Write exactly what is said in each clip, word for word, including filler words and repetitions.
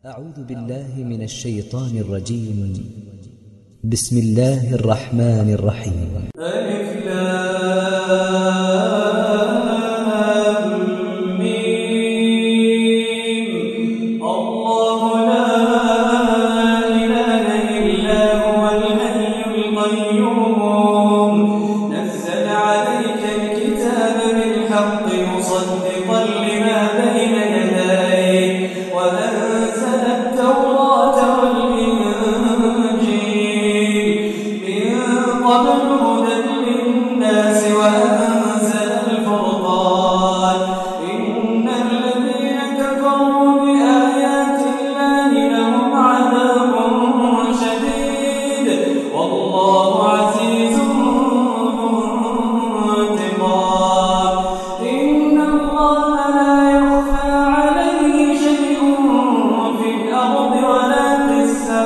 أعوذ بالله من الشيطان الرجيم. بسم الله الرحمن الرحيم. ألف لام ميم. الله لا إله إلا هو الحي القيوم نزل عليك الكتاب بالحق مصدقا لما بين يديه وأنزل التوراة والإنجيل من قبل هدى للناس وأنزل الفرقان إن الذين كفروا بآيات الله لهم عذاب شديد والله عزيز ذو انتقام إن الله لا يخفى عليه شيء في الأرض ولا في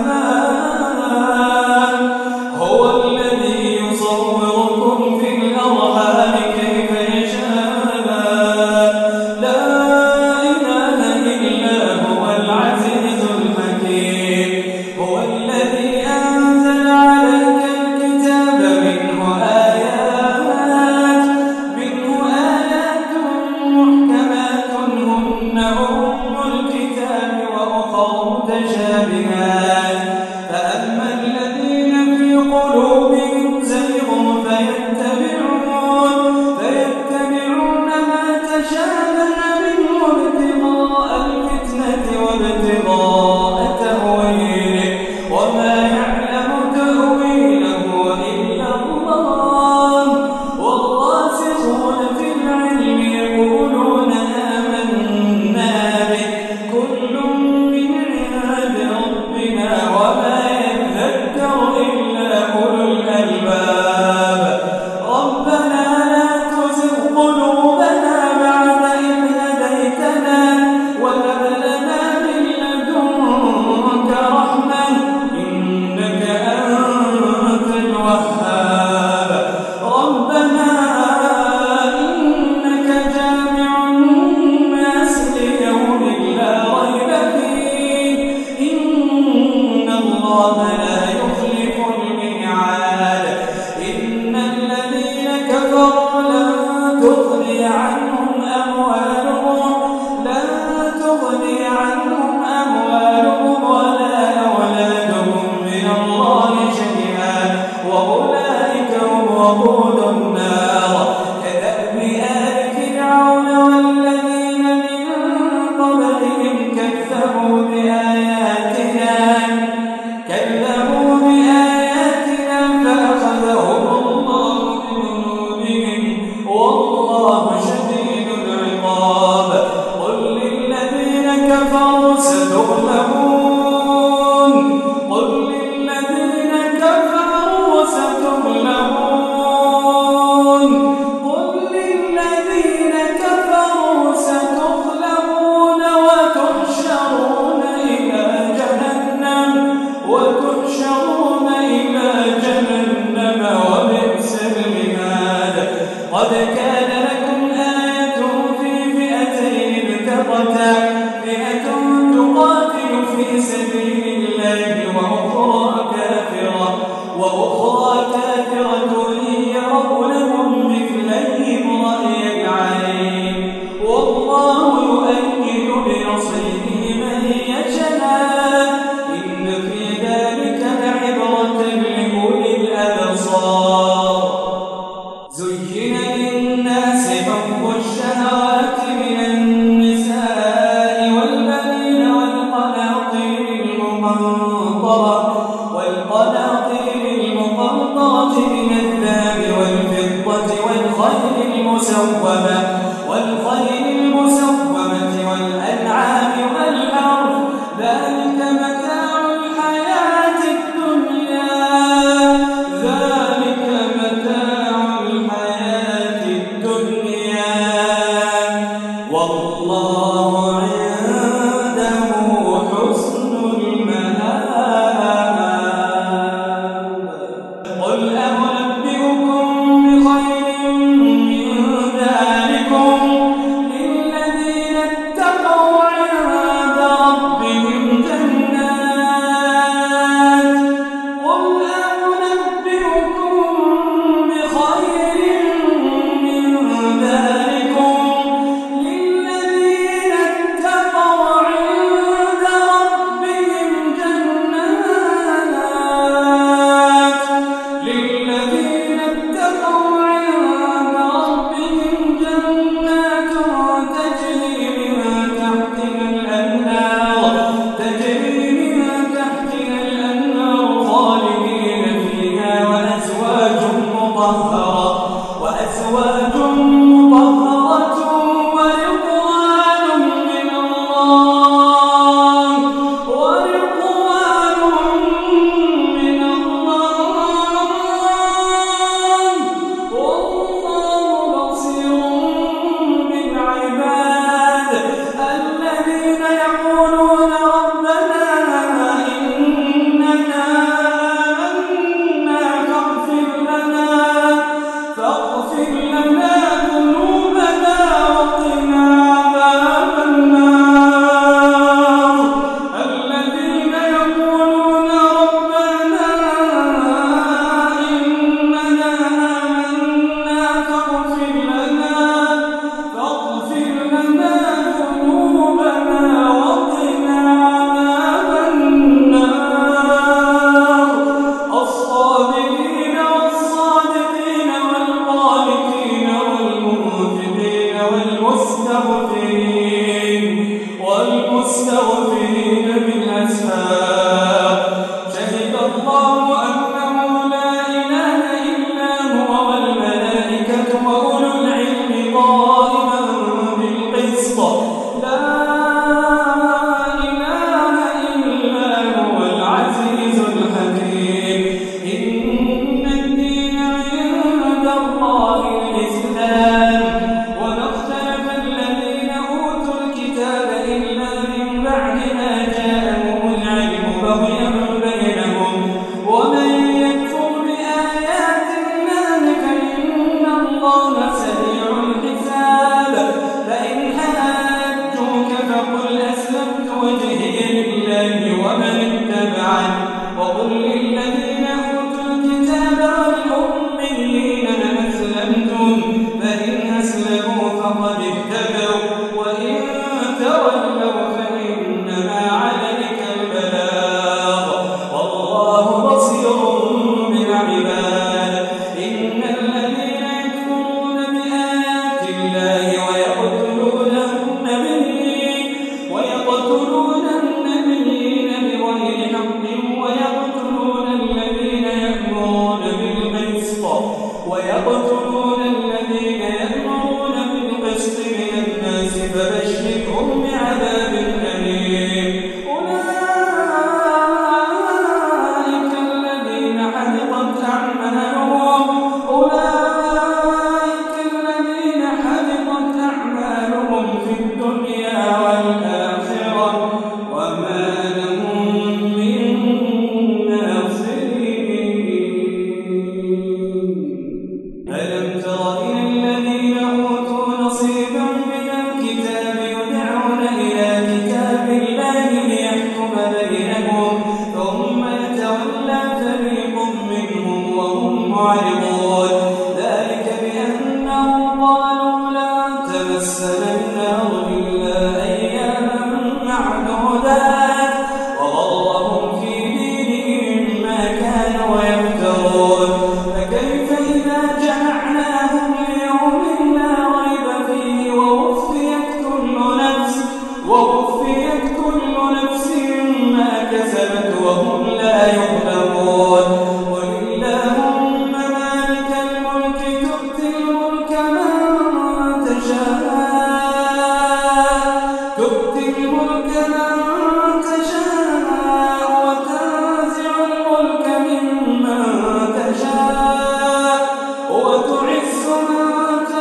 السماء هو الذي يصوركم في الأرحام كيف يشاء لا إله إلا هو العزيز الحكيم هو الذي أنزل عليك الكتاب منه آيات منه آيات محكمات هن أم الكتاب وأخر متشابهات فأما الذين في قلوبهم زيغ فيتبعون فيتبعون ما تشابه منه ابتغاء الفتنة وابتغاء تأويله وما يعلم تأويله إلا الله والراسخون في العلم يقولون آمنا به كل من عند ربنا وما يذكر إلا أولو الألباب ربنا لا تزغ قلوبنا بعد إذ هديتنا وهب لنا من لدنك رحمة إنك أنت الوهاب ربنا إنك جامع الناس ليوم لا ريب فيه إن الله لا يخلف الميعاد إن الذين كفروا لن تغني عنهم أموالهم لن تغني عنهم أموالهم ولا أولادهم من الله شيئا وأولئك هم وقود النار كدأب آل فرعون والذين من قبلهم كذبوا بآياتنا كذبوا بآياتنا فأخذهم الله بذنوبهم والله شديد العقاب قل للذين كفروا ستغلبون قل للذين كفروا ستغلبون قل للذين كفروا ستغلبون وتحشرون إلى جهنم وتحشرون إلى جهنم وبئس المهاد قد كان لكم آية في فئتين التقتا فئة تقاتل في سبيل الله وأخرى كافرة وأخرى كافرة يرونهم مثليهم رأي العين والله يؤيد بنصره من يشاء إن في ذلك لعبرة لأولي الأبصار زين للناس حب الشهوات من النساء والبنين والقناطير المقنطرة والقناطير المقنطرة من الذهب والفضة والخيل المسومة والخيل المسومة والأنعام والحرث ذلك متاع الحياة الدنيا ذلك متاع الحياة الدنيا والله عنده حسن المآب قل أنبئكم بخير من ذلكم ومن اتبعني وقل للذين أوتوا الكتاب والأميين أسلمتم فإن أسلموا فقد اهتدوا وإن تولوا فإنما عليك البلاغ والله بصير بالعباد. إن الذين يكفرون بآيات الله ويقتلون النبيين ويقتلون النبيين بغير حق ويقتلون الذين يأمرون بالقسط ويقتلون الذين يأمرون بالقسط من الناس فبشرهم بعذاب أليم. أولئك الذين حبطت أعمالهم أولئك الذين حبطت أعمالهم في الدنيا والآخرة وما لهم من ناصرين. ألم تر إلى الذين أوتوا نصيبا من الكتاب يدعون إلى كتاب الله ليحكم بينهم ثم يتولى فريق منهم وهم معرضون. ذلك بأنهم قالوا لا تمسنا النار إلا أياما معدودات وغرهم في دينهم ما كانوا يفترون. فكيف إذا جمعناهم ليوم لا ريب فيه ووفيت كل نفس ووفيت كل نفس ما كسبت وهم لا يظلمون. قل اللهم مالك الملك تؤتي الملك من تشاء تؤتي الملك من تشاء وتنزع الملك ممن تشاء وتعز من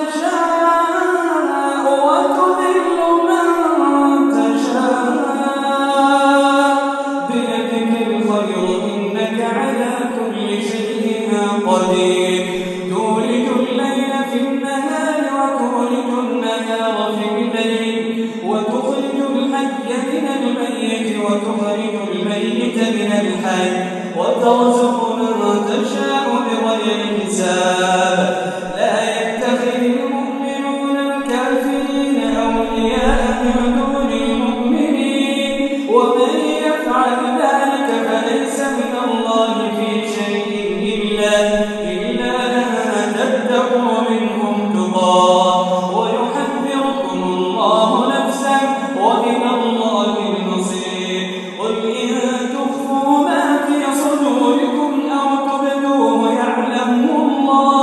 تشاء وتذل من تشاء بيدك الخير إنك على كل شيء قدير. تولج الليل في النهار وتولج النهار في الليل وتخرج الحي من الميت وتخرج الميت من الحي وترزق من تشاء بغير حساب. لا يتخذ المؤمنون الكافرين أولياء من دون المؤمنين ومن يفعل ذلك فليس من الله في شيء إلا إلا أن تتقوا منهم تقاه ويحذركم الله نفسه وإلى الله المصير. قل إن تخفوا ما في صدوركم أو تبدوه يعلمه الله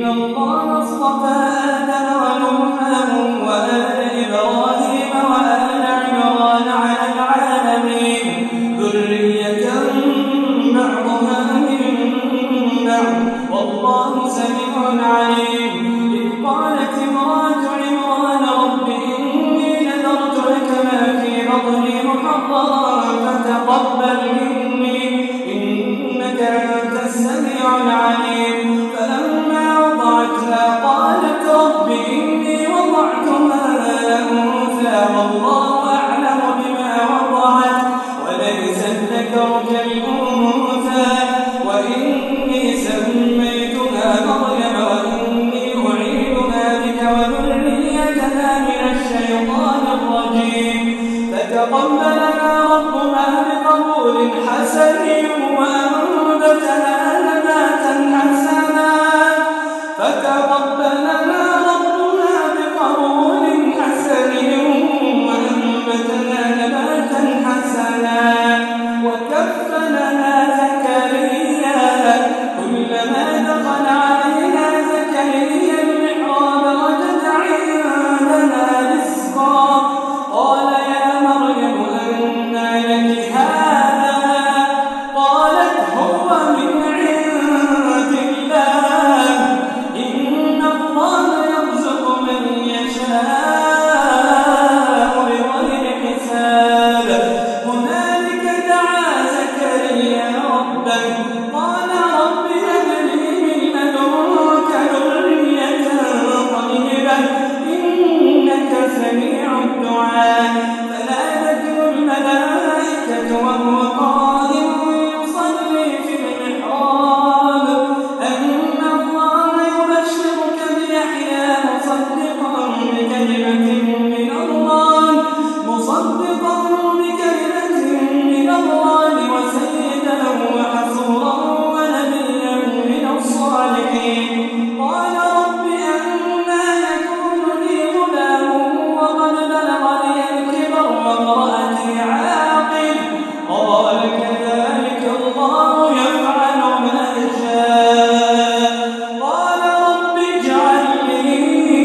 إن الله اصطفى آدم ونوحا وآل إبراهيم وآل عمران على العالمين ذرية بعضها من بعض والله سميع عليم. إذ قالت امرأة عمران رب إني نذرت لك ما في بطني محررا فتقبل مني إنك أنت السميع العليم. فلما وضعتها قالت رب إني وضعتها أنثى والله أعلم بما وضعت وليس الذكر كالأنثى وإني سميتها مريم وإني أعيذها بك وذريتها من الشيطان الرجيم. فتقبلها ربها بقبول حسن وأنبتها نباتا حسنا فتقبلها ربها بقبول حسن وأنبتها نباتا حسنا وكفلها زكريا كلما دخل عليها زكريا المحراب وجد عندها رزقا قال يا مريم أنى لك هذا قالت هو من عند الله إن الله يرزق من يشاء بغير حساب. هنالك دعا زكريا ربه قال رب هب لي من لدنك ذرية طيبة إنك سميع الدعاء. فنادته الملائكة وهو قائم يصلي في المحراب أن الله يبشرك بيحيى مصدقا بكلمة من الله مصدقا بكلمة من الله وسيدا وحصورا ونبيا من الصالحين. قال رب أنى يكون لي غلام وقد بلغني الكبر وامرأتي عاقر قال كذلك الله يفعل ما يشاء. قال رب اجعل لي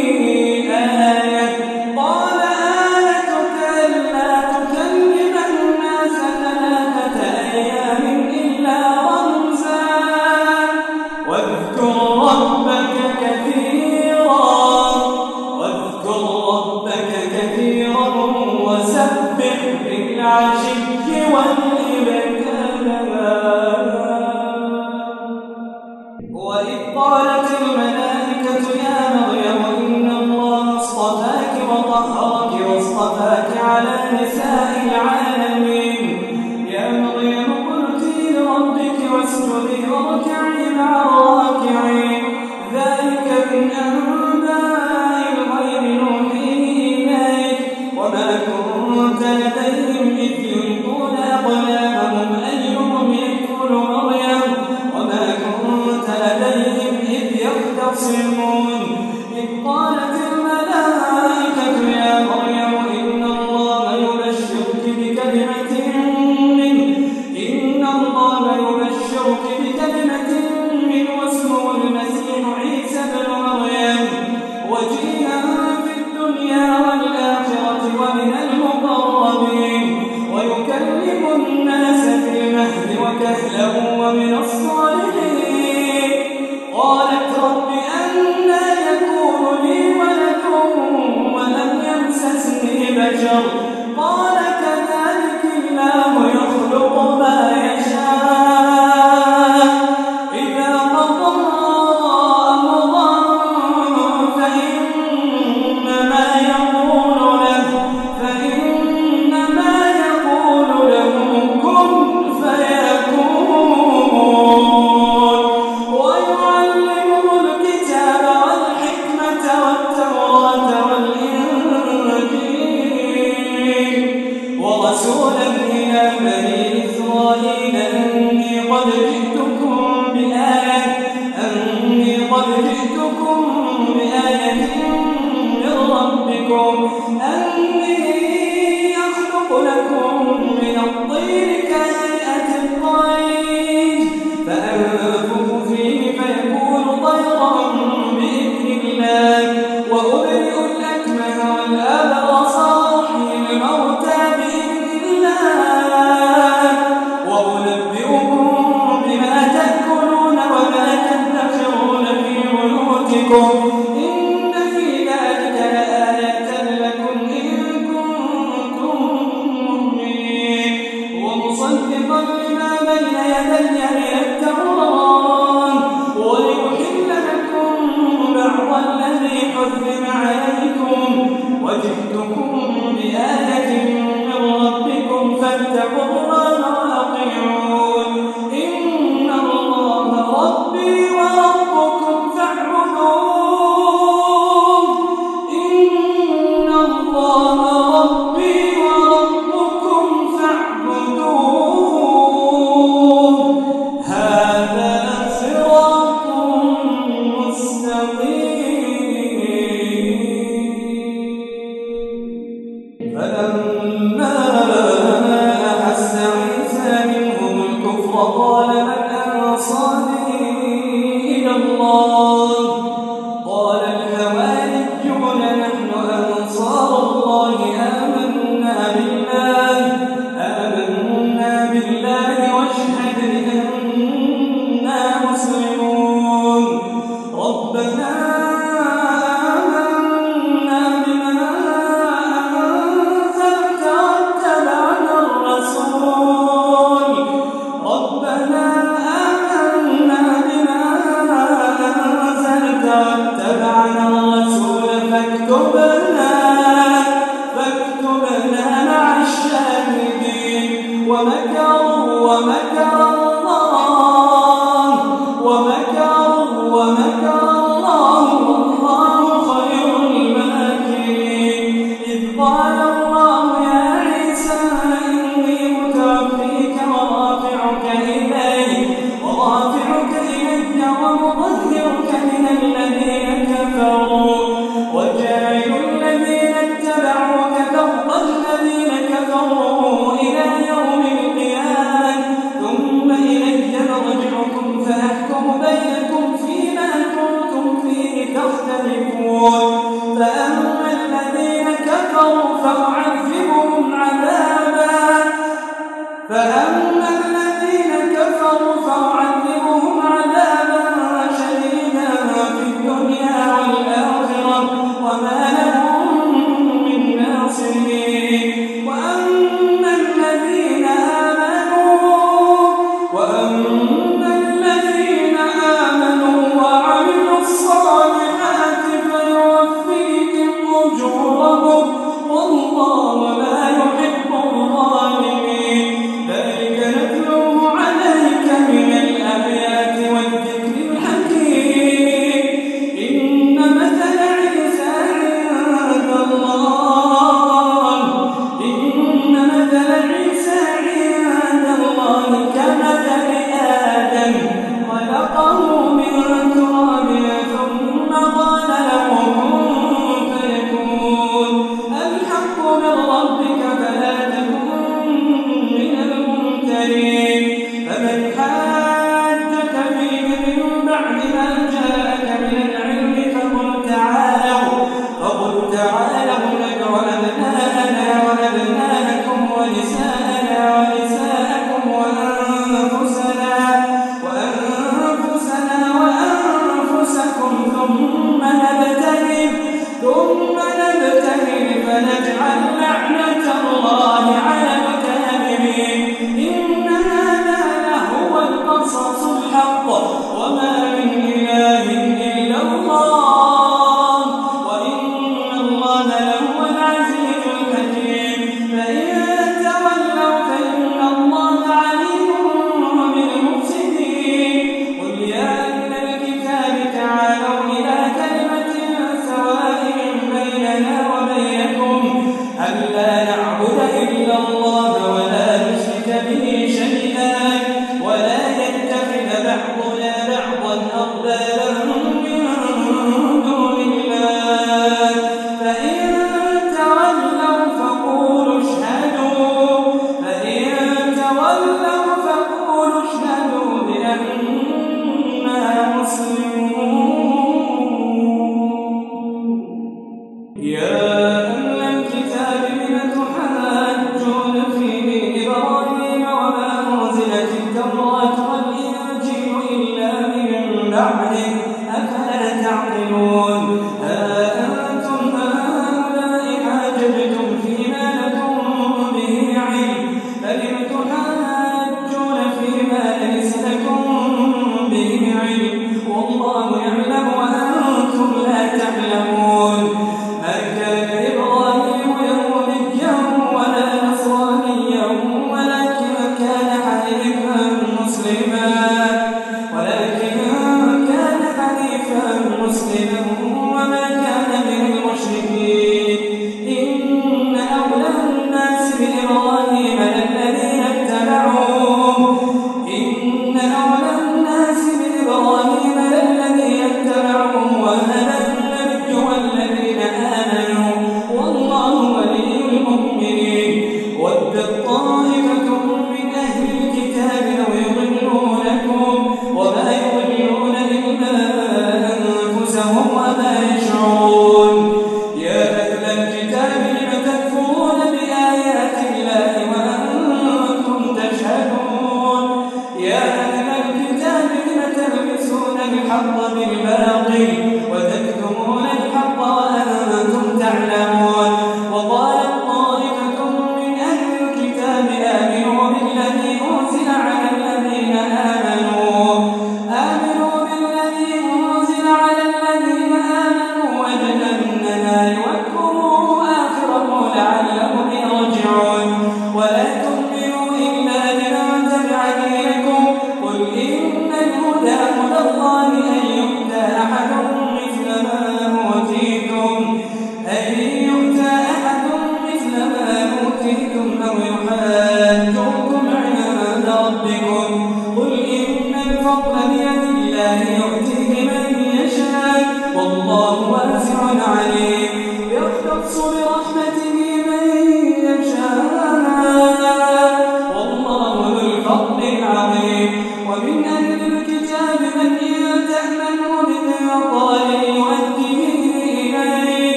آية قال آيتك ألا تكلم الناس ثلاثة أيام إلا رمزا واذكر ربك كثيرا واذكر ربك كثيرا وسبح بالعشي والإبكار. وإذ قالت الملائكة يا مريم إن الله اصطفاك وطهرك واصطفاك على نساء العالمين. يا مريم قلتي لربك واسجدي واركعي مع الراكعين. ذلك من أنباء الغيب نوحيه إليك وما كنت لديهم إذ يلقون أقلامهم أيهم يكفل مريم وما كنت لديهم إذ يختصمون. إذ قالت الملائكة يا مريم إن الله يبشرك بكلمة منه إن الله يبشرك بكلمة منه واسمه المسيح عيسى ابن مريم وجيها في الدنيا والآخرة ومن المقربين ويكلم الناس في المهد وكهلا ومن الصالحين. قالت رب أنى يكون لي ولد ولم يمسسني بشر قال كذلك الله يخلق ما يشاء إذا قضى أمرا فإنما يقول له فإنما يقول له كن فيكون. ويعلمه الكتاب والحكمة والتوراة والإنجيل ورسولا إلى بني إسرائيل أني قد جئتكم بآية أني قد جئتكم بآية من ربكم أني أخلق لكم من الطين كهيئة الطير فأنفخ فيه فيكون طيرا ربكم إن في ذلك لآية لكم إن كنتم مؤمنين ومصدقا لما بين يدي من التوراة ولأحل لكم بعض الذي حرم عليكم وجئتكم بآية من ربكم فاتقوا الله وأطيعون إن الله ربي وربكم فاعبدوه إن الله ربي وربكم فاعبدوه هذا صراط مستقيم. فلما أحس عيسى منهم الكفر قال من أنصاري إلى الله قال الحواريون نحن أنصار الله آمنا بالله آمنا بالله واشهد بأننا مسلمون ربنا آمنا بما أنزلت واتبعنا الرسول ربنا آمنا بما أنزلت واتبعنا الرسول فاكتبنا فاكتبنا مع الشاهدين ومكروا ومكر الله ومكروا ومكر الله والله خير الماكرين إذ قال الله يا عيسى إني متوفيك ورافعك إلي ورافعك إلي ومطهرك من الذين كفروا وجاعل الذين اتبعوك فوق الذين كفروا إلى يوم القيامة ثم إلي مرجعكم فأحكم بينكم فيما كنتم يعقلون ها أنتم هؤلاء حاججتم فيما لكم به علم فلم تحاجون فيما ليس لكم به علم والله يعلم وأنتم لا تعلمون ما كان إبراهيم يهوديا ولا نصرانيا ولكن كان حنيفا مسلما ولكن كان حنيفا مسلما وما كان من المشركين إن أولى الناس بإبراهيم للذين اتبعوه إن أولى الناس بإبراهيم للذين اتبعوه وهذا النبي والذين آمنوا والله ولي المؤمنين ودت طائفة من أهل الكتاب لو يضلونكم وما يضلون إلا أنفسهم وما يشعرون يا أهل الكتاب لم تكفرون بآيات الله وأنتم تشهدون يا أهل الكتاب لم تلبسون الحق بالباطل وتكتمون الحق وأنتم تعلمون وقالت طائفة من أهل الكتاب آمنوا بالذي أنزل على الذين آمنوا آمنوا بالذي أنزل على الذين آمنوا وجه النهار واذكروا آخره لعلهم يرجعون ولا تؤمنوا إلا لمن تبع دينكم قل إن الهدى هدى الله أن يؤتى أحد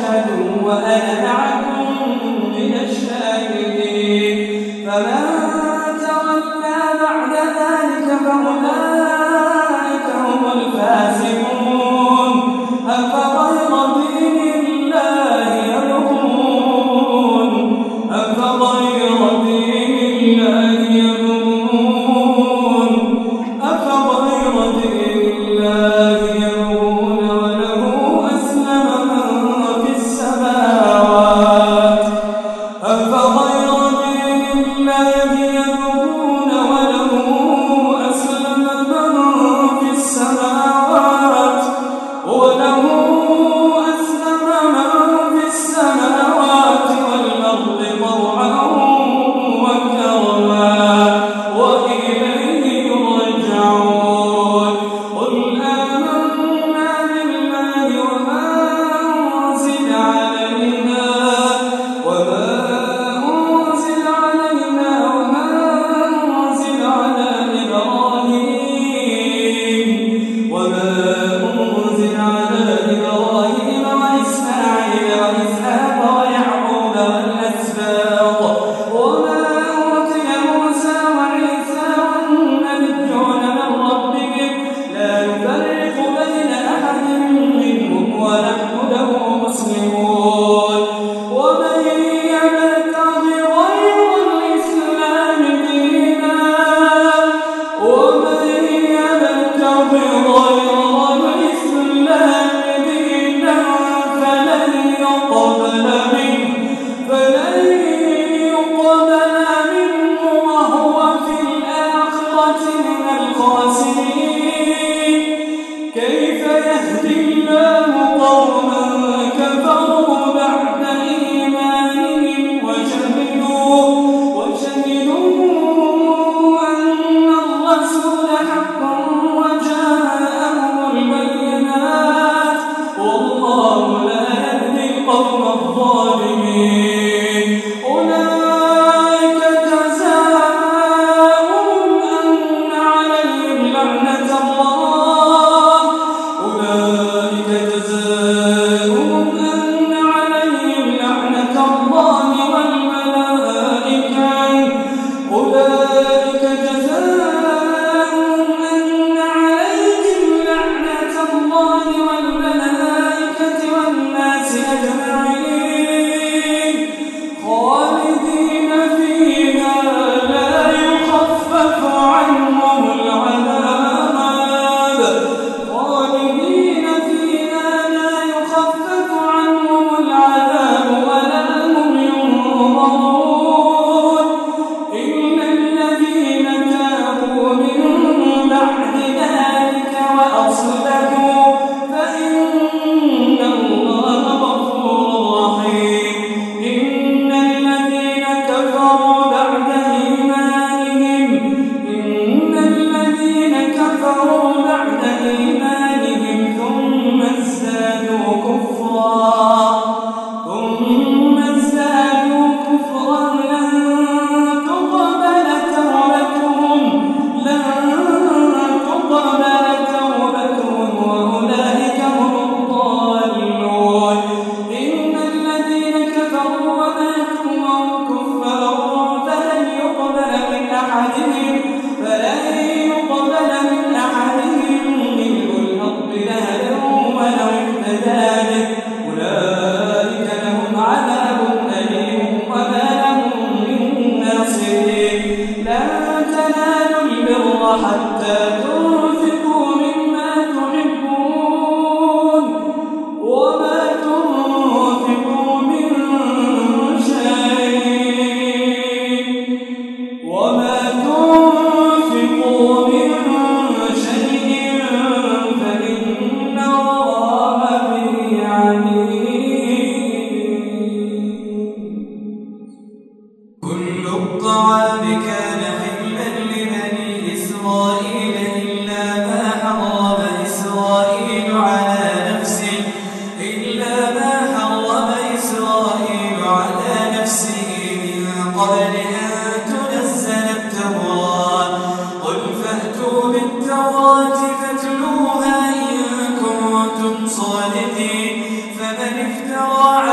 واشهدوا وأنا معكم من الشاهدين فمن تولى بعد ذلك فأولئك هم الفاسقون أفغير دين الله يبغون أفغير دين الله يبغون أفغير دين الله يبغون وله أسلم من في السماوات أفغير دين الله يبغون وله أسلم من في السماوات وله أسلم من في السماوات والأرض طوعا وكرما وإليه يرجعون قل آمنا بالله وما أنزل علينا وما أنزل علينا وما أنزل على إبراهيم وما أنزل على إبراهيم وإسماعيل وإسحاق ويعقوب والأسباط وما أوتي موسى وعيسى والنبيون من ربهم لا نفرق بين أحد منهم ونحن له مسلمون ومن يبتغ غير الإسلام دينا ومن يبتغ غير الإسلام دينا فلن يقبل منه فلن يقبل منه وهو في الآخرة من الخاسرين كيف يهدي الله قوما كفروا بعد إيمانهم وشهدوا وشهدوا أن الرسول حق وجاءهم البينات والله لا يهدي القوم الظالمين أولئك جزاؤهم أن عليهم لعنة الله أولئك جزاؤهم أن عليهم لعنة الله والملائكة أولئك جزاؤهم أن عليهم لعنة الله والملائكة والناس أجمعين خالدين فيها لا يخفف عنهم العذاب خالدين فيها لا يخفف عنهم العذاب ولا هم ينظرون إلا الذين تابوا من بعد ذلك وأصلحوا فإن الله غفور رحيم إن الذين كفروا بعد إيمانهم إن الذين كفروا بعد إيمانهم ثم ازدادوا كفرا ثم ازدادوا كفرا لن تقبل توبتهم لن تقبل توبتهم وأولئك هم الضالون إن الذين كفروا وماتوا وهم كفار فلن يقبل من أحدهم فلن يقبل من أحدهم ملء الأرض ذهبا ولو افتدى به أولئك لهم عذاب أليم وما لهم من ناصرين لن تنالوا البر حتى تنفقوا مما تحبون وما تنفقوا من شيء وما تنفقوا من شيء فإن الله به عليم كل الطعام كان حلا لبني إسرائيل إلا ما حرم إسرائيل على نفسه إلا ما حرم إسرائيل على نفسه من قبل أن تنزل التوراة قل فأتوا بالتوراة فاتلوها إن كنتم صادقين فمن افترى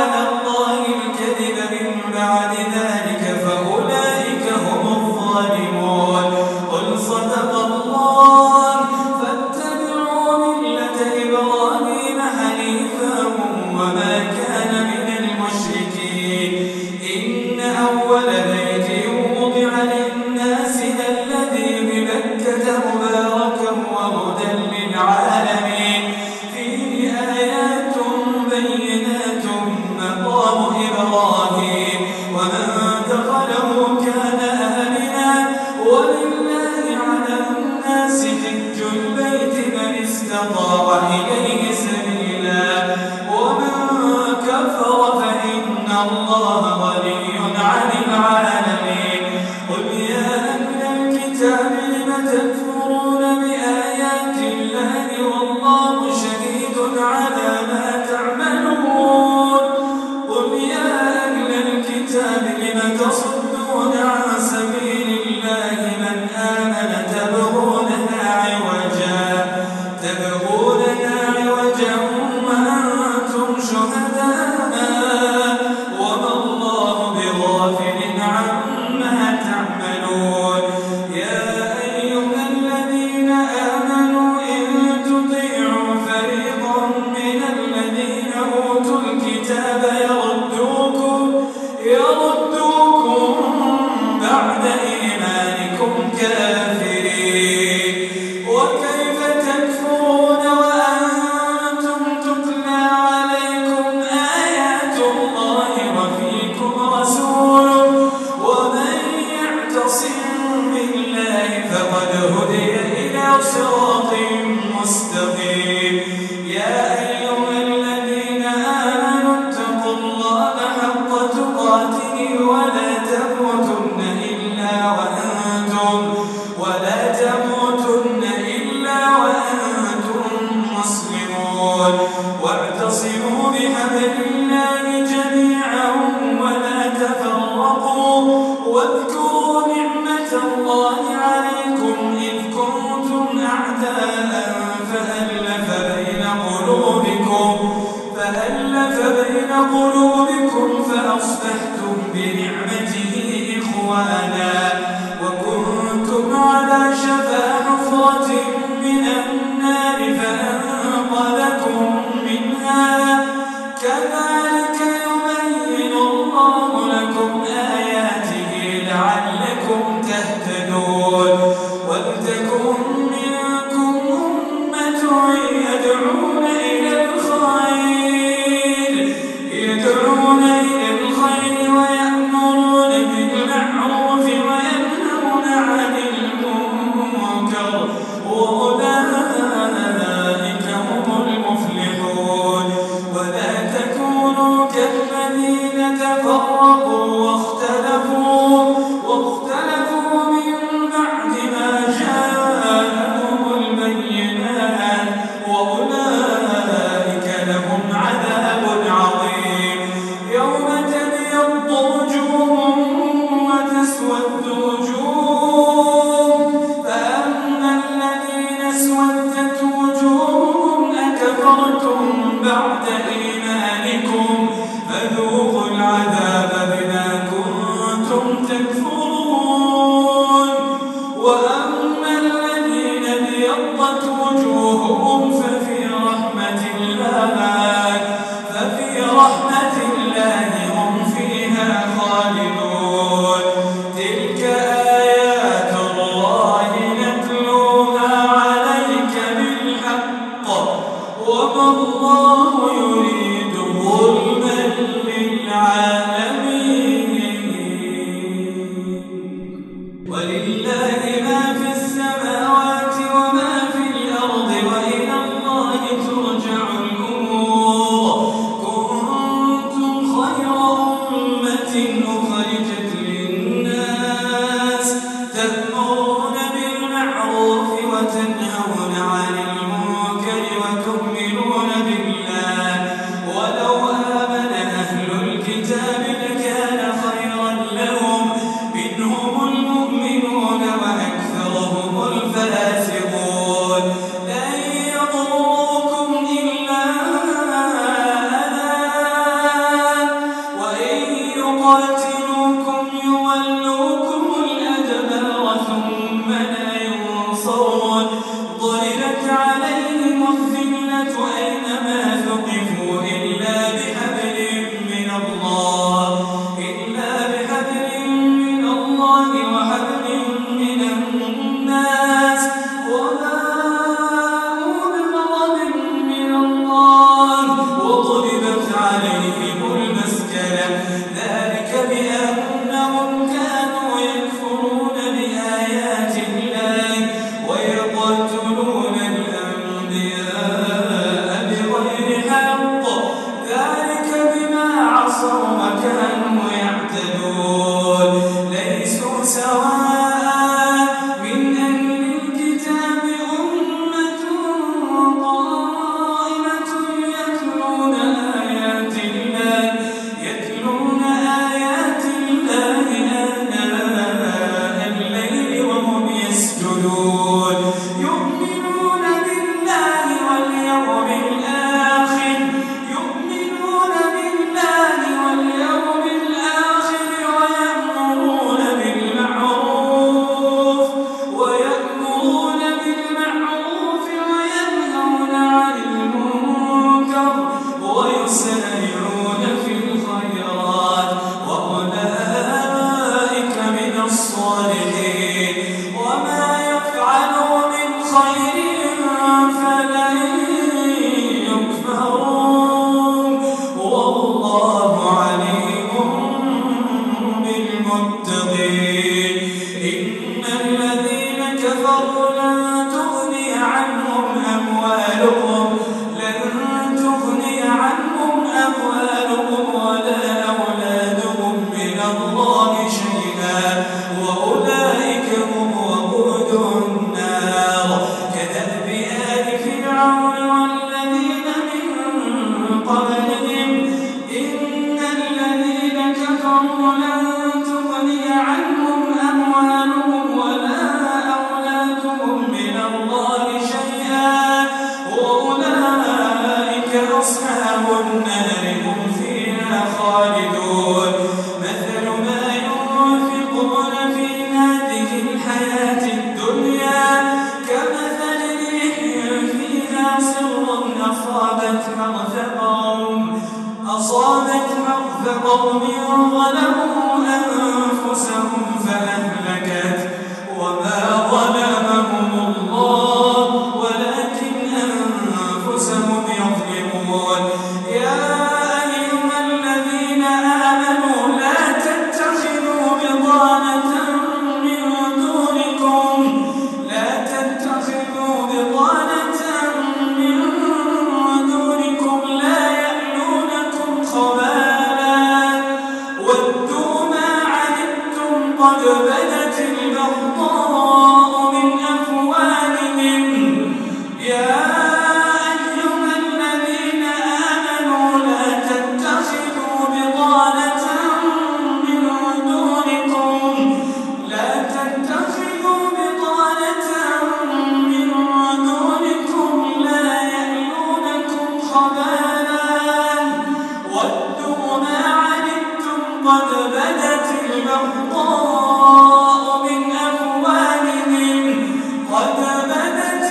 الله عليكم إذ كنتم أعداء فألف بين قلوبكم فألف بين قلوبكم فأصبحتم بنعمته إخوانا وكنتم على شفا حفرة من النار فأنقذكم منها كذلك يبين الله لكم آياته لعلكم تهتدون ولتكن منكم أمة يدعون إلى الخير يدعون إلى الخير ويأمرون بالمعروف وينهون عن المنكر وأولئك هم المفلحون ولا تكونوا كالذين تفرقوا واختلفوا واختلفوا من بعد ما جاءهم البينات وأولئك لهم عذاب عظيم يوم تبيض وجوه وتسود وجوه فأما الذين اسودت وجوههم أكفرتم بعد إيمانكم فذوقوا العذاب بما كنتم تكفرون وأما الذين ابيضت وجوههم ففي رحمة الله ففي رحمة الله هم فيها خالدون تلك آيات الله نتلوها عليك بالحق وما الله يريد ظلما للعالمين ولله ما في السماوات وما في الأرض وإلى الله ترجع الأمور كنتم خير أمة أخرجت للناس تأمرون بالمعروف وتنهون عن المنكر وتؤمنون بالله ولو آمن أهل الكتاب لكان خيرا لهم منهم المؤمنون وأكثرهم الفاسقون لن يضروكم إلا أذى وإن يقاتلوكم يولوكم الأدبار ثم لا ينصرون ضربت عليهم الذلة أينما ثقفوا إلا بحبل من الله إلا بحبل من الله وحبل من الناس وباءوا بغضب من الله وضربت عليهم المسكنة ذلك بأنهم كانوا يكفرون بآيات الله ويقتلون الأنبياء بغير حق ذلك بما عصوا وكانوا يعتدون ليسوا سواء من أهل الكتاب أمة قائمة يتلون آيات الله يتلون آيات الله آناء الليل وهم يسجدون يؤمنون بالله واليوم الآخر يؤمنون بالله واليوم الآخر ويأمرون بالمعروف ويأمرون بالمعروف وينهون عن المنكر ويسارعون في الخيرات وأولئك من الصالحين وما يفعلوا من خير فلن يكفرون والله عليم بالمتقين إن الذين كفروا لن تغني عنهم أموالهم لن تغني عنهم أموالهم ولا أولادهم من الله شيئا وأولئك هم وقود النار كدأب آل فرعون والذين من قبلهم إن الذين كفروا لن تغني عنهم أموالهم أصابت حرث قوم ظلموا أنفسهم فأهلكت وما ظلمهم الله ولكن أنفسهم يظلمون. يا أيها الذين آمنوا لا تتخذوا بطانة من دونكم لا تتخذوا بطانة من دونكم لا يألونكم خبالا ودوا ما عنتم قد بدت البغضاء من أفواههم. يا أيها الذين آمنوا لا تتخذوا بطانة من دونكم لا تتخذوا بطانة من دونكم لا يألونكم خبالا ودوا ما عنتم قد بدت البغضاء من أفواههم قد بدت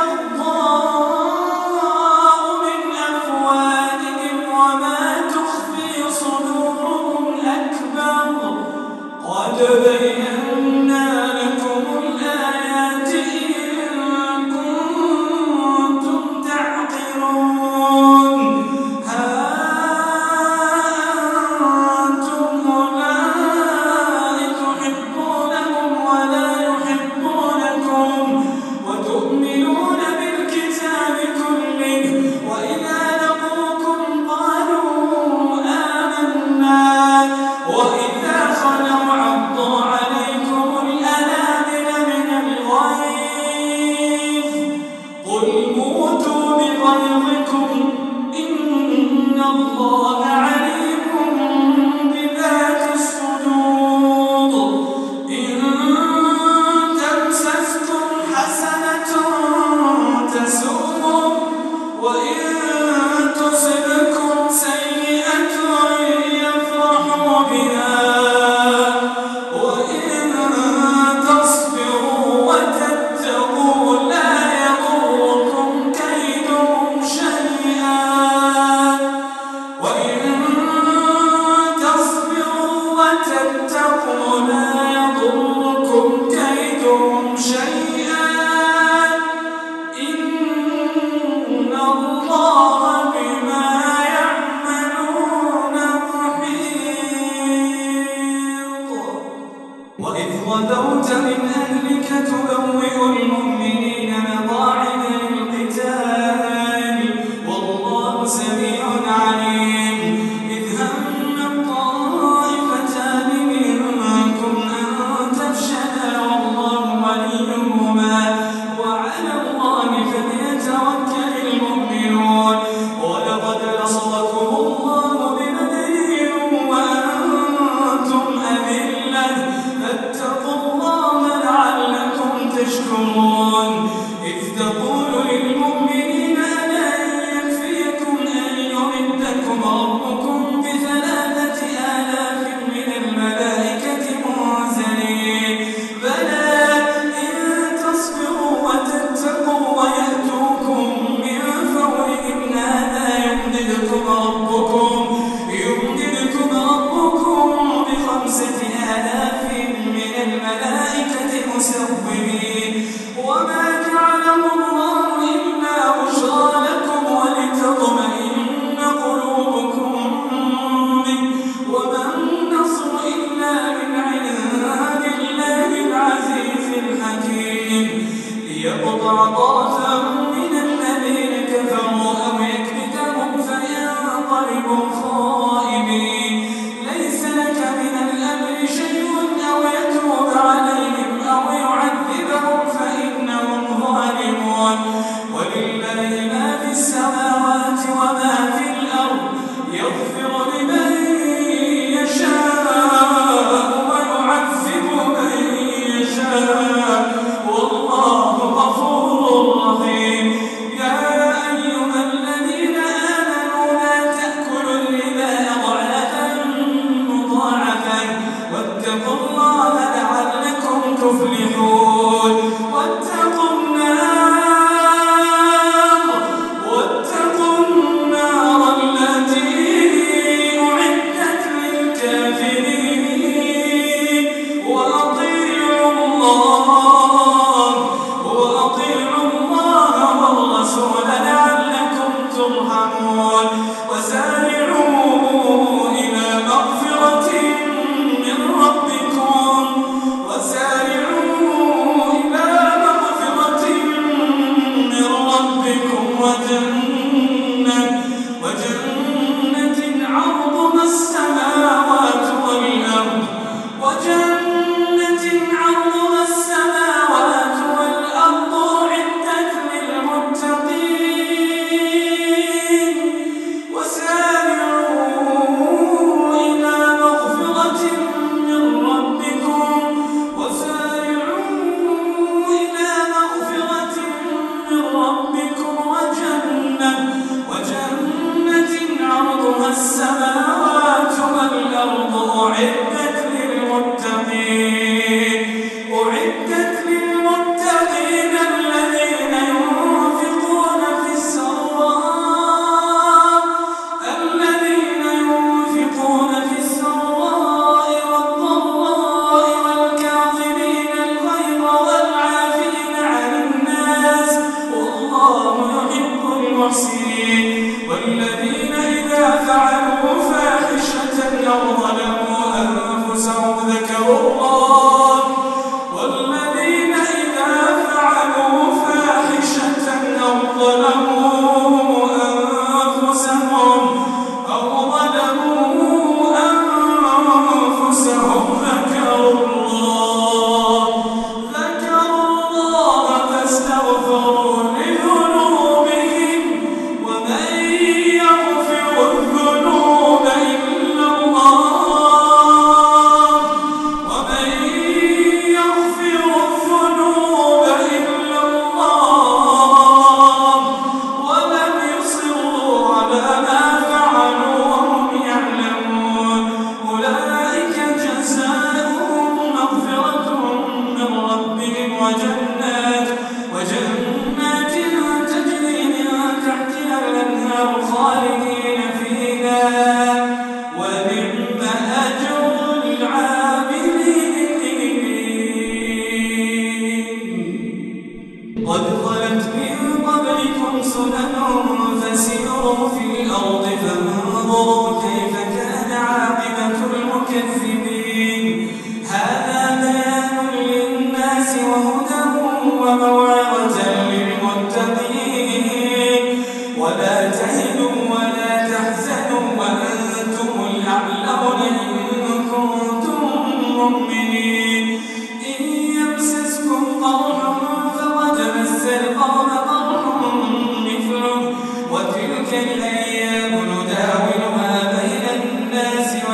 البغضاء من أفواههم وما تخفي صدورهم أكبر قد بينا لكم الآيات إن كنتم تعقلون. ها أنتم أولئك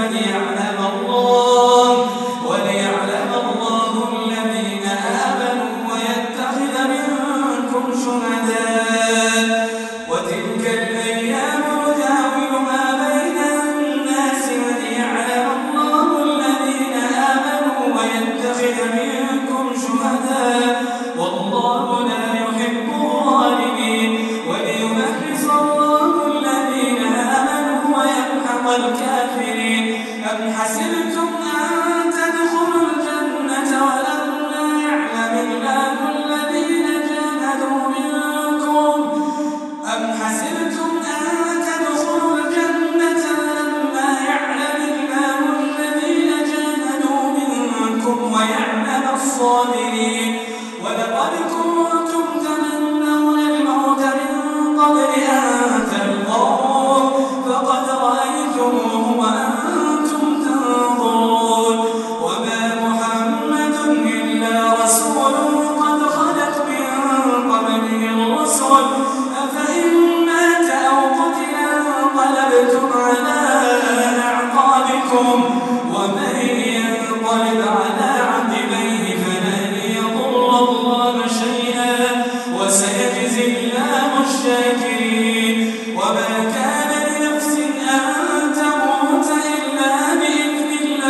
وليعلم الله وليعلم الله الذين آمنوا ويتخذ منكم شهداء وتلك الأيام نداولها بين الناس وليعلم الله الذين آمنوا ويتخذ منكم شهداء والله لا يحب الظالمين وليمحص الله الذين آمنوا ويمحق الكافرين أم حسبتم أن تدخلوا الجنة ولما يعلم الله الذين جاهدوا منكم أم حسبتم أن تدخلوا الجنة ولما يعلم الله الذين جاهدوا منكم ويعلم الصابرين ولقد كنتم تمنون الموت من قبل أن تلقوه فقد رأيتموه وأنتم تنظرون وما محمد إلا رسول قد خلت من قبله الرسل أفإن مات أو قتل انقلبتم على أعقابكم ومن ينقلب على عقبيه فلن يضر الله شيئا وسيجزي الله الشاكرين وما كان لنفس أن تموت إلا بإذن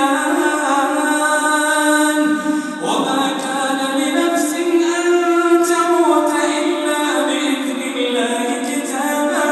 الله وما كان لنفس أن تموت إلا بإذن الله كتابا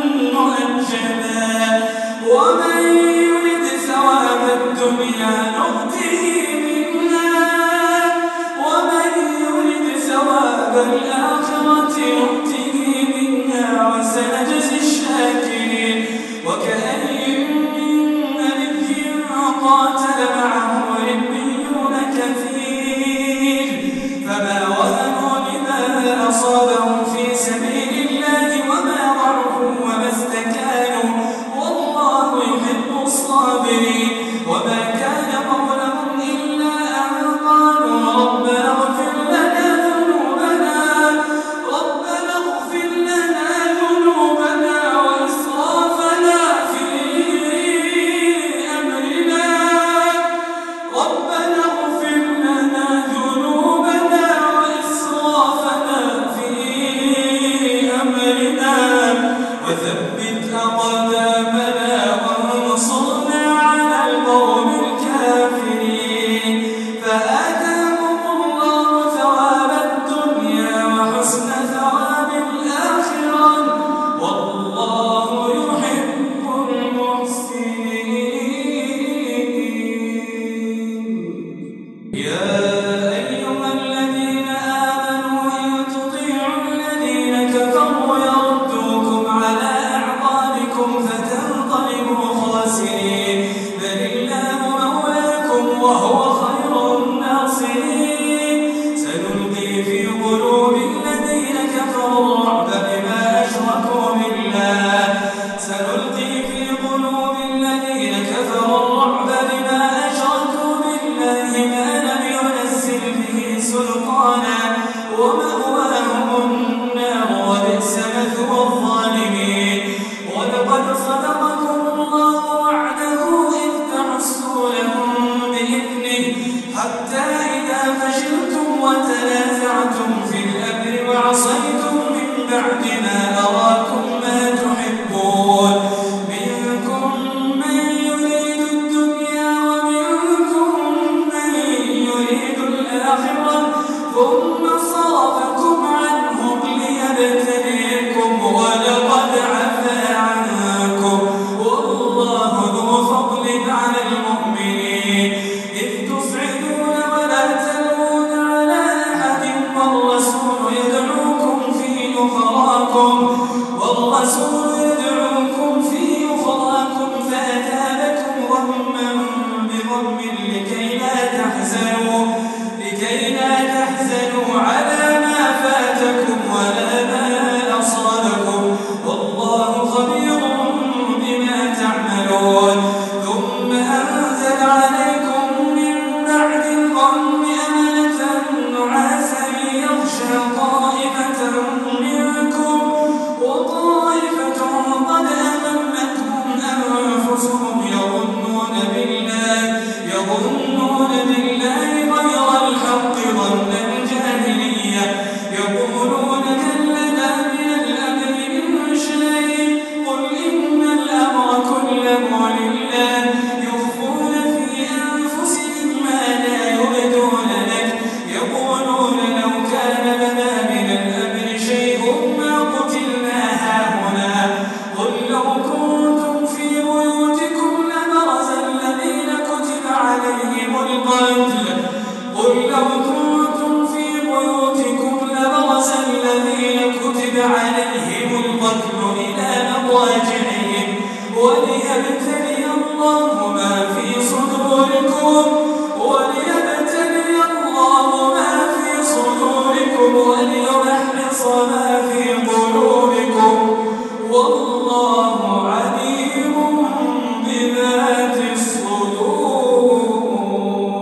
مؤجلا ومن يرد ثواب الدنيا نؤته منها ومن يرد ثواب الآخرة نؤته منها وسنجزي الشاكرين وكأي من نبي قاتل معه ربيون كثير فما وهنوا لما أصابهم في سبيل الله وما ضعفوا وما استكانوا والله يحب الصابرين وما كان قولهم إلا أن قالوا ربنا اغفر لنا ذنوبنا ربنا اغفر لنا ذنوبنا وإسرافنا في أمرنا ربنا اغفر لنا ذنوبنا وإسرافنا في أمرنا وثبت أقدامنا وانصرنا على القوم الكافرين فآتاهم الله ثواب الدنيا وحسن ثواب الآخرة والله يحب المحسنين يا أيها الذين آمنوا إن تطيعوا الذين كفروا يردوكم على أعقابكم فتنقلبوا خاسرين بل الله مولاكم وهو خير الناصرين سنلقي في قلوب الذين كفروا الرعب بما أشركوا بالله سنلقي في قلوب الذين كفروا الرعب بما أشركوا بالله ما لم ينزل به سلطانا ومأواهم النار وبئس مثوى الظالمين ولقد صدقكم الله وعده إذ تحسونهم بإذنه حتى إذا فشلتم وتنازعتم في الأمر وعصيتم من بعد ما أراكم ما تحبون منكم من يريد الدنيا ومنكم من يريد الآخرة ثم صرفكم عنهم ليبتليكم ولقد عفا عنكم والله ذو فضل على المؤمنين إذ تصعدون ولا تلوون على أحد والرسول يدعوكم في أخراكم والرسول يدعوكم في أخراكم فأثابكم غما بغم لكي لا تحزنوا لكي لا تحزنوا على ما فاتكم ولا ما أصابكم والله خبير بما تعملون ثم أنزل عليكم من بعد الغم أمنة نعاسا يغشى طائفة منكم وطائفة قد أهمتهم أنفسهم يظنون عليهم القتل إلى مضاجعهم وليبتلي الله ما في صدوركم وليبتلي الله ما في صدوركم وليمحص ما في قلوبكم والله عليم بذات الصدور.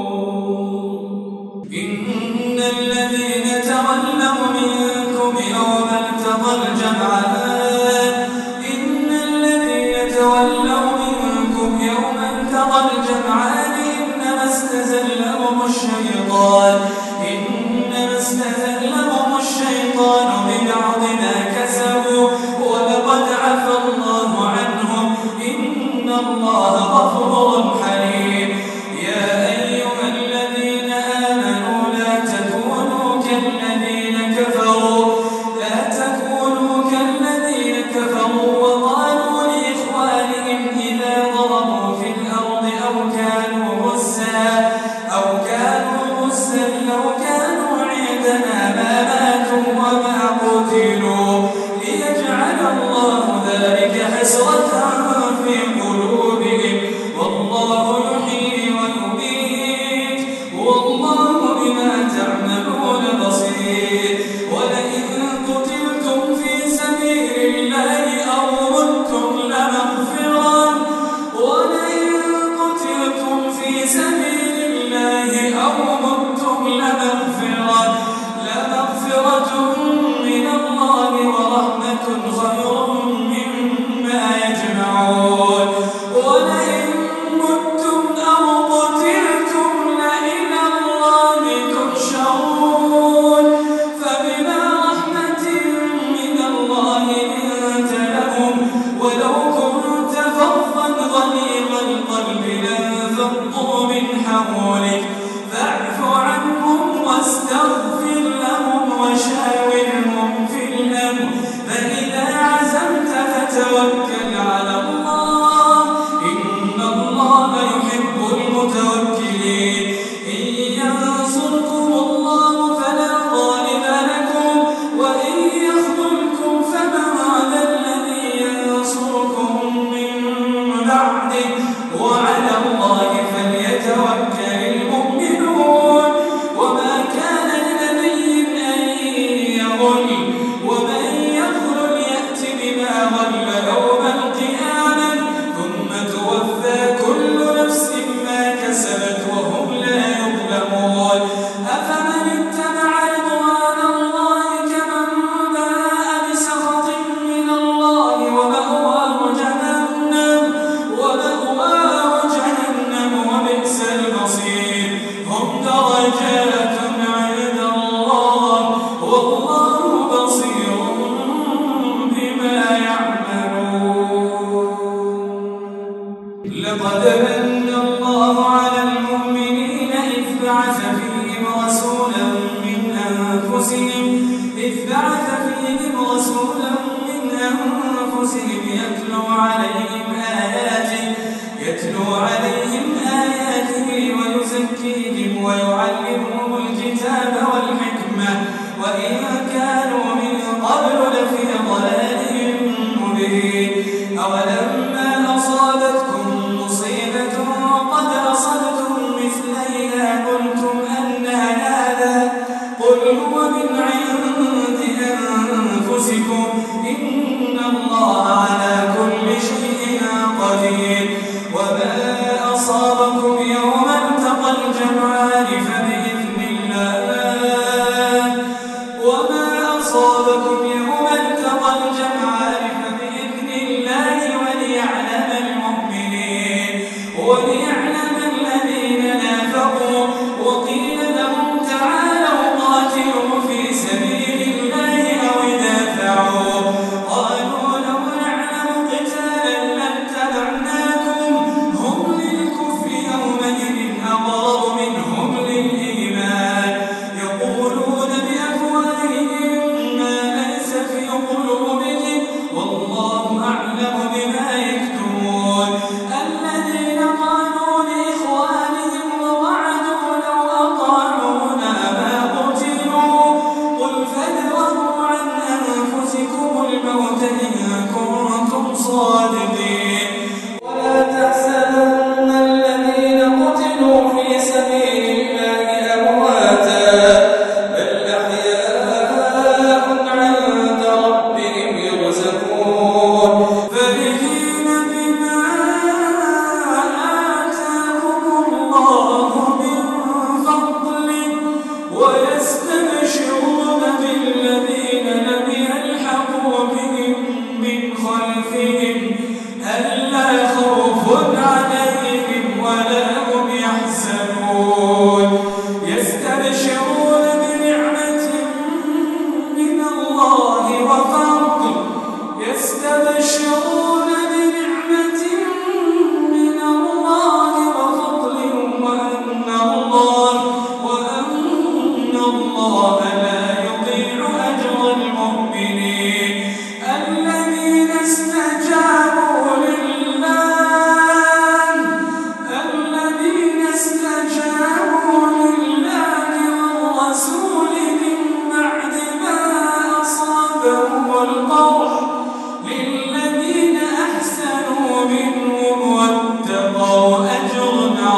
إن الذين تولوا منكم يوم التقى الجمعان إن الذين تولوا منكم يوم التقى الجمعان إنما استزلهم الشيطان إنما استزلهم الشيطان ببعض ما كسبوا ولقد عفى الله عنهم إن الله غفور حليم. يا أيها الذين آمنوا لا تكونوا كالذين كفروا لا تكونوا كالذين كفروا وقالوا لإخوانهم إذا ضربوا في الأرض أو كانوا غزا أو كانوا غزا لو كانوا عندنا ما ماتوا وما قتلوا ليجعل الله ذلك حسرة في قلوبهم والله يحيي ويميت والله بما تعملون بصير. ولئن قتلتم في سبيل الله أو متم لمغفرة ولئن قتلتم في سبيل الله أو متم لمغفرة لمغفرة من الله ورحمة خير مما يجمعون. ولئن متم أو قتلتم لإلى الله تحشرون فبما رحمة من الله لنت لهم ولو كنت فظا غليظ القلب لانفضوا من حولك فاعف عنهم واستغفر لهم وشاورهم في الأمر فإذا عزمت فتوكل على الله إن الله يحب المتوكلين. إن ينصركم الله فلا غالب لكم وإن يخذلكم فمن ذا الذي ينصركم من بعده وعلى الله فليتوكل المؤمنون. وما كان لنبي أن يغل ومن يغل يأت بما غل يوم القيامة ثم توفى كل نفس ما كسبت وهم لا يظلمون. أفمن اتبع رضوان الله كمن باء بسخط من الله ومأواه جهنم ومأواه جهنم وبئس المصير. هم درجات عند الله والله بصير بما يعملون. لقد من الله على المؤمنين إذ بعث فيهم رسولا من أنفسهم إذ بعث فيهم رسولا من أنفسهم يتلو عليهم آياته يتلو عليهم آياته ويزكيهم ويعلمهم الكتاب والحكمة وإن كانوا من قبل لفي ضلال مبين. أولما أصابتكم مصيبة قد أصبتم مثليها قلتم أن هذا قل هو من عند أنفسكم إن الله على كل شيء قدير. وما أصابكم يوم التقى الجمعان فبإذن الله وما أصابكم يوم التقى الجمعان فبإذن الله وليعلم المؤمنين وليعلم الذين نافقوا. وقيل لهم تعالوا قاتلوا في سبيل الله أو ادافعوا قالوا لو نعلم قتالا لاتبعناكم هم للكفر يومئذ أقرب منهم للإيمان يقولون بأفواههم ما ليس في قلوبهم والله أعلم بما يكتمون. الذين قالوا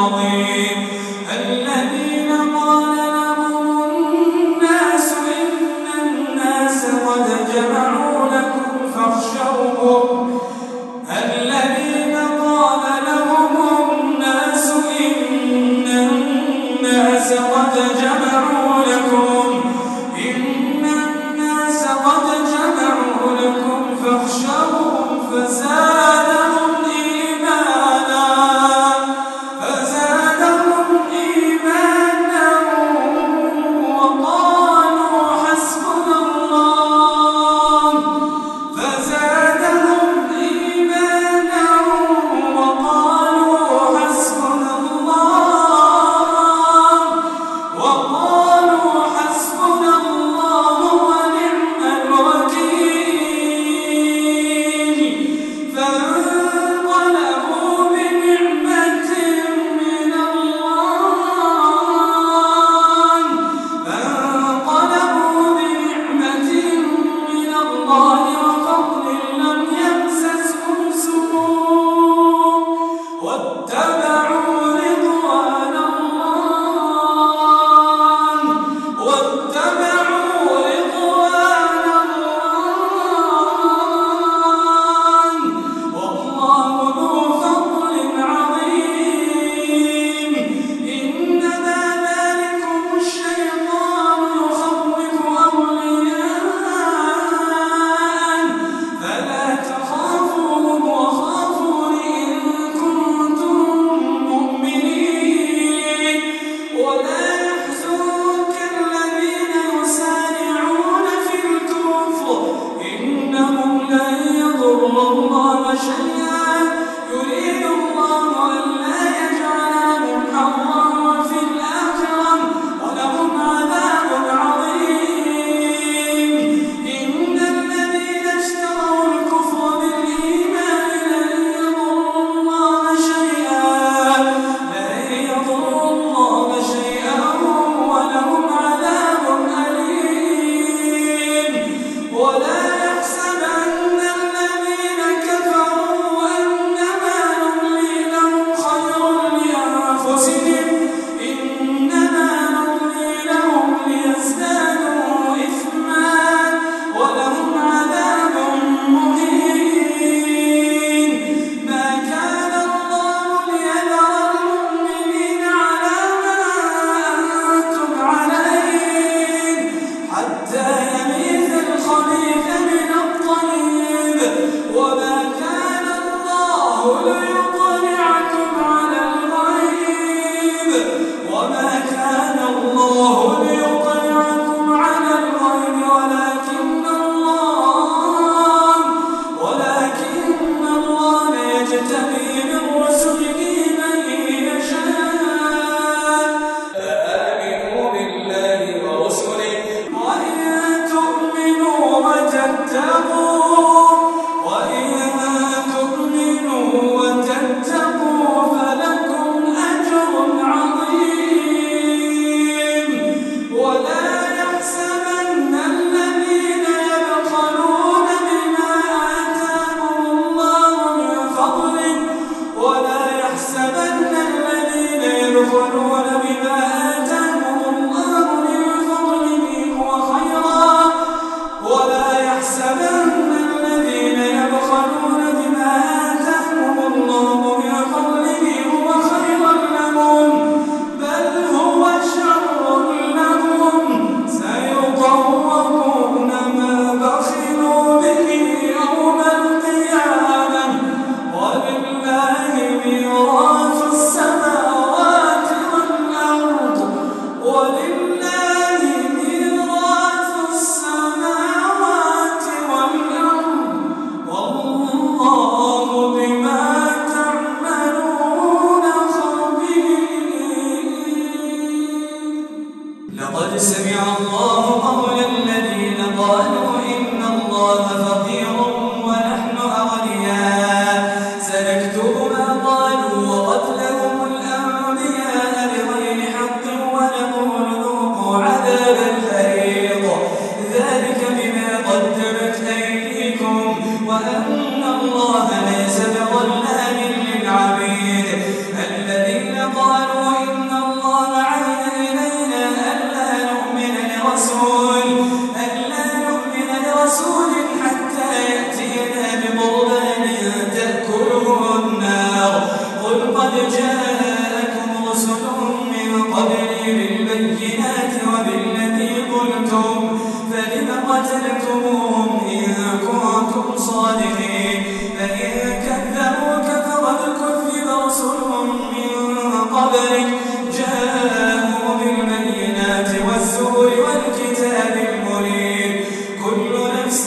عظيم الذين قال لهم الناس إن الناس قد جمعوا لكم فاخشوهم الذين قال لهم الناس إن الناس قد جمعوا لكم إن الناس قد جمعوا لكم فاخشوهم فزادهم إيمانا فزادهم إيمانا وقالوا حسبنا الله فزادهم إيمانا وقالوا حسبنا الله وقالوا حسبنا الله ونعم الوكيل فانقلبوا بنعمة من الله فانقلبوا بنعمة من الله وفضل لم يمسسهم سوء واتبعوا رضوان الله واتبعوا رضوان الله والله ذو فضل عظيم إنما ذلكم الشيطان يخوف أولياءه فلا تخافوهم وخافون إن كنتم مؤمنين ولا يحزنك الذين يسارعون في الكفر إنهم لن يضروا الله شيئا يريد الله ألا يجعل لهم حظا في الآخرة ولهم عذاب عظيم إن الذين اشتروا الكفر بالإيمان لن يضروا الله شيئا لن يضروا الله شيئا ولهم عذاب أليم ولا يحسبن الذين كفروا أنما نملي لهم خير لأنفسهم إنما نملي لهم ليزدادوا إثما ولهم عذاب مهين ما كان الله ليذر المؤمنين على ما أنتم عليه حتى يميز الخبيث من الطيب وما كان الله ليطلعكم على الغيب وما كان الله ليطلعكم على الغيب ولكن الله ولكن الله يجتبي من رسله من يشاء فآمنوا بالله ورسله وإن تؤمنوا وتتقوا وإن تؤمنوا وتتقوا فلكم أجر عظيم ولا يحسبن الذين يبخلون بما آتاهم الله من فضله ولا يحسبن الذين يبخلون بما آتاهم الله من فضله هو خيرا ولا يحسبن الذين يبخلون بما آتاهم الله من فضله هو خيرا لهم بل هو شر لهم سيطوقون ما بخلوا به يوم القيامة ولله ميراث السماوات والأرض قبلي بالبينات وبالذي قلتم فلم قتلتموهم إن كنتم صادقين فإن كذبوك فقد كذب رسل من قبلك جاءوا بالبينات والزبر والكتاب المنير كل نفس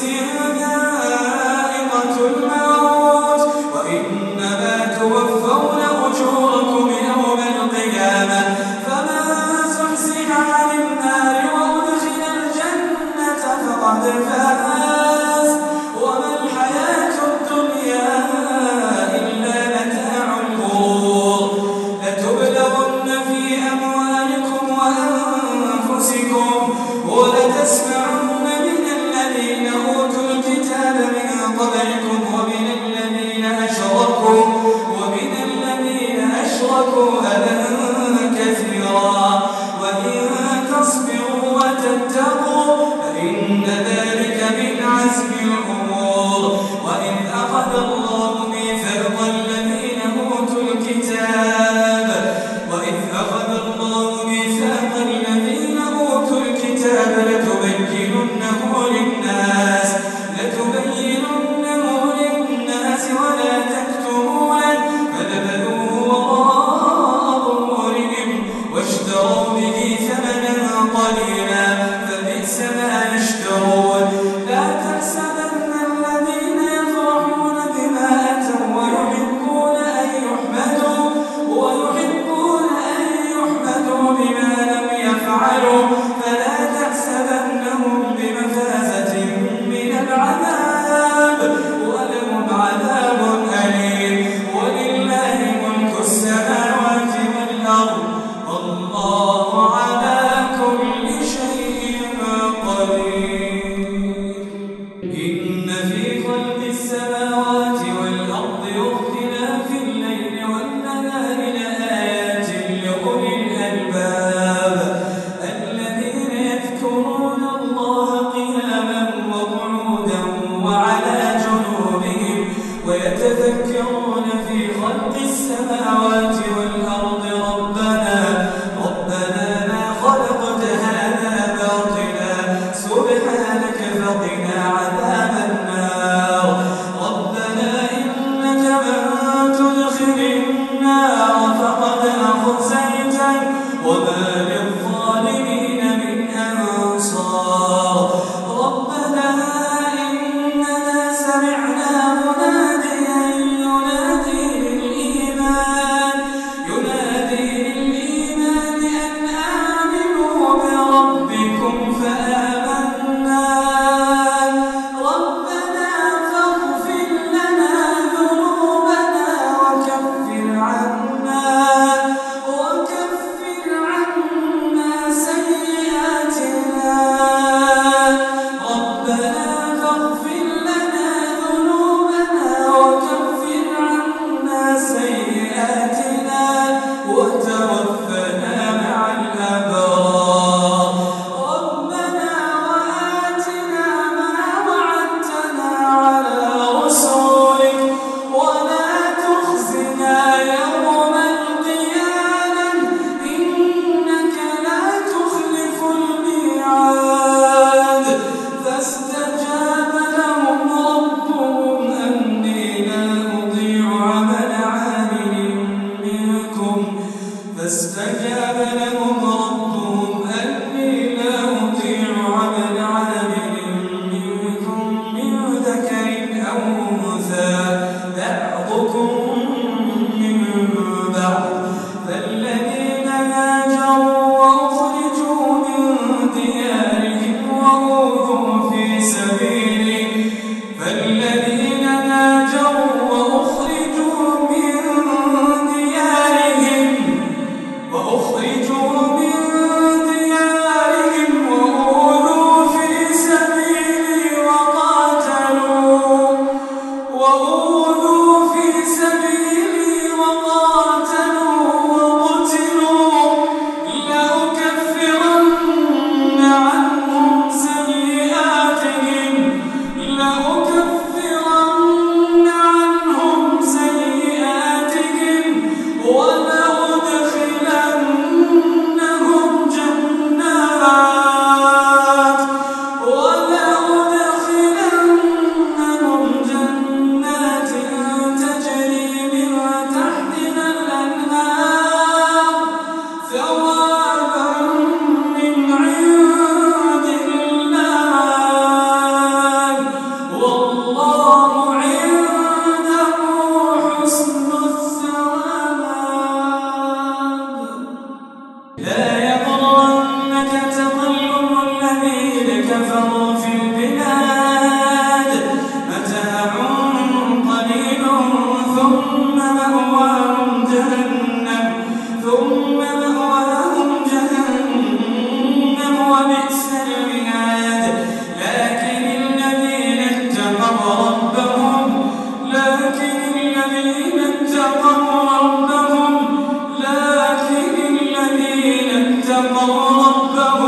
ذائقة الموت وإنما توفون أجوركم يوم القيامة فمن زحزح عن النار وأدخل الجنة فقد فاز وما الحياة الدنيا إلا متاع الغرور لتبلغن في أموالكم وأنفسكم ولتسمعن من الذين أوتوا الكتاب من قبلكم ومن الذين أشركوا ومن الذين أشركوا أذى كثيرا وإن تصبروا وتتقوا فإن ذلك من عزم الأمور وإذ أخذ الله ميثاق الذين أوتوا الكتاب وإذ أخذ الله ميثاق الذين أوتوا الكتاب لتبيننه للناس لتبيننه للناس ولا تكتمونه فنبذوه وراء ظهورهم واشتروا به ثمنا قليلا فبئس ما يشترون لا تحسبن الذين يفرحون بما أتوا ويحبون أن يحمدوا ويحبون أن يحمدوا بما لم يفعلوا فلا تحسبنهم بمفازة من العذاب ولهم عذاب أليم ولله ملك السماوات والأرض والله على كل شيء قدير إن في خلق السماوات والأرض واختلاف الليل والنهار لآيات لأولي الألباب الذين يذكرون الله قياما وقعودا وعلى جنوبهم ويتفكرون في خلق السماوات والأرض ربنا ربنا ما خلقت هذا باطلا سبحانك فقنا عذاب النار ربنا إنك من تدخل النار فقد أخزيته وما للظالمين من أنصار ربنا إننا سمعنا مناديا ينادي للإيمان ينادي للإيمان أن آمنوا بربكم فآمنا ربنا فاغفر لنا ذنوبنا وكفر عنا وكفر عنا سيئاتنا ربنا فاغفر لنا ذنوبنا وكفر عنا سيئاتنا وتوفنا مع الأبرار ربنا وآتنا ما وعدتنا على رسولك ولا تخزنا يوم القيامة إنك لا تخلف الميعاد فاستجاب لهم ربهم أني لا أضيع عمل عامل منكم فاستجاب لهم ربهم أني لا أضيع عمل عامل منكم من ذكر أو أنثى بعضكم من بعض فالذين هاجروا وأخرجوا من ديارهم وأوذوا في سبيلي فالذين هاجروا وأخرجوا من ديارهم وأخرجوا من اتقوا ربهم